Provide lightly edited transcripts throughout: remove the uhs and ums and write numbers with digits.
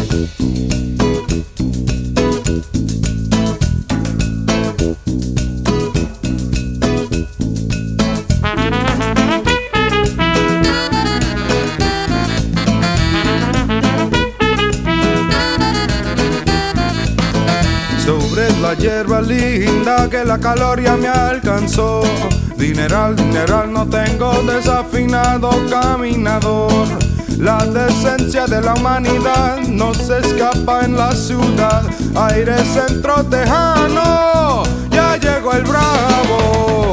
Sobre la hierba linda que la calor ya me alcanzó. Dineral, dineral no tengo, desafinado caminador. La decencia de la humanidad no se escapa en la ciudad. Aire centro tejano, ya llegó el bravo.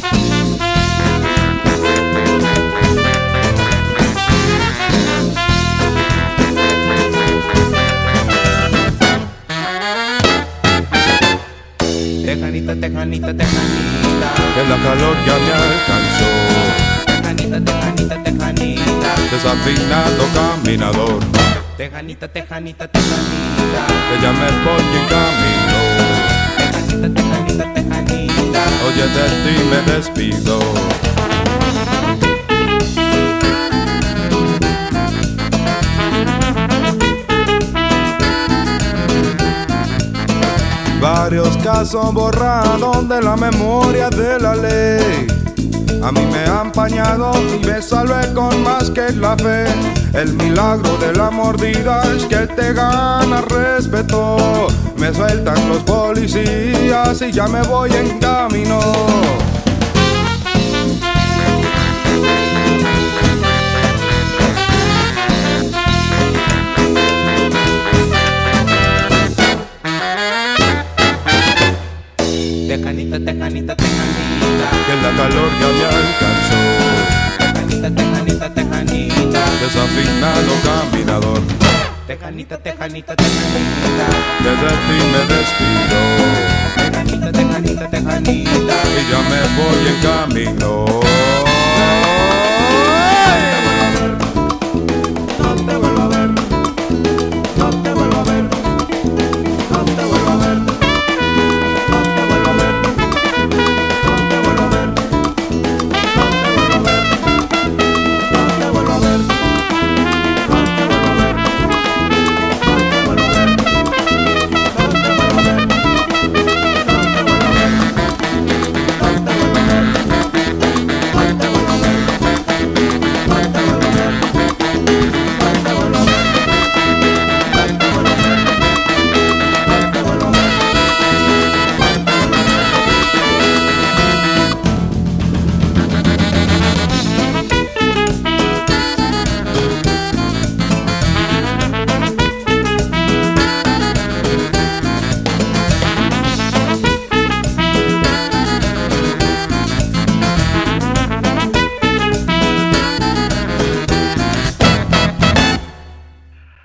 Tejanita, tejanita, tejanita, Que la calor ya me alcanzó. tejanita, tejanita, tejanita, Desafinado caminador, tejanita, tejanita, tejanita, que ya me voy en camino. tejanita, tejanita, tejanita. Oye, de ti me despido. Varios casos borrados de la memoria de la ley. A mí me han empañado y me salvé con más que la fe. El milagro de la mordida es que te gana respeto. Me sueltan los policías y ya me voy en camino. Tejanita, tejanita, tejanita, Que la calor ya me alcanzó. tejanita, tejanita, tejanita, Desafinado caminador, tejanita, tejanita, tejanita, que de ti me despido. tejanita, tejanita, tejanita. Y ya me voy en camino.